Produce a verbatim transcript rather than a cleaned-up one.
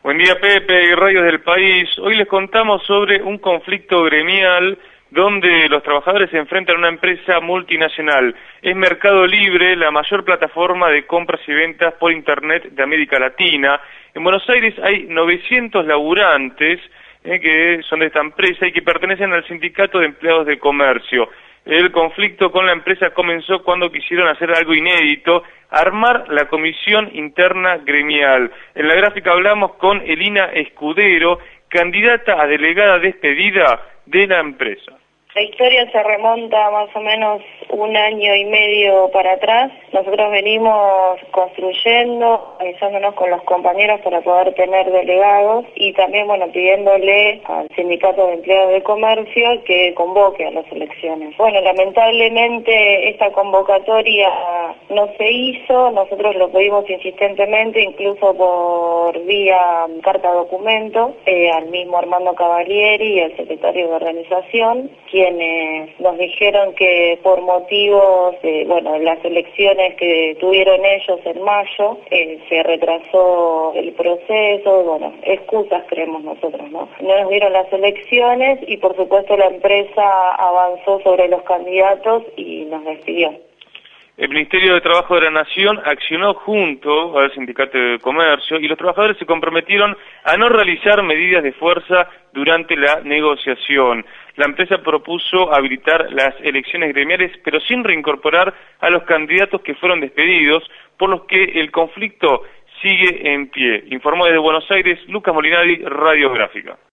Buen día, Pepe y Radios del País. Hoy les contamos sobre un conflicto gremial donde los trabajadores se enfrentan a una empresa multinacional. Es Mercado Libre, la mayor plataforma de compras y ventas por Internet de América Latina. En Buenos Aires hay novecientos laburantes eh, que son de esta empresa y que pertenecen al Sindicato de Empleados de Comercio. El conflicto con la empresa comenzó cuando quisieron hacer algo inédito, armar la comisión interna gremial. En la gráfica hablamos con Elina Escudero, candidata a delegada despedida de la empresa. La historia se remonta más o menos un año y medio para atrás. Nosotros venimos construyendo, organizándonos con los compañeros para poder tener delegados y también, bueno, pidiéndole al Sindicato de Empleados de Comercio que convoque a las elecciones. Bueno, lamentablemente esta convocatoria no se hizo, nosotros lo pedimos insistentemente, incluso por vía carta documento, eh, al mismo Armando Cavalieri y al secretario de organización, quienes nos dijeron que por motivos de, bueno, las elecciones que tuvieron ellos en mayo, eh, se retrasó el proceso, bueno, excusas creemos nosotros, ¿no? No nos dieron las elecciones y por supuesto la empresa avanzó sobre los candidatos y nos despidió. El Ministerio de Trabajo de la Nación accionó junto al Sindicato de Comercio y los trabajadores se comprometieron a no realizar medidas de fuerza durante la negociación. La empresa propuso habilitar las elecciones gremiales, pero sin reincorporar a los candidatos que fueron despedidos, por los que el conflicto sigue en pie. Informó desde Buenos Aires Lucas Molinari, Radiográfica.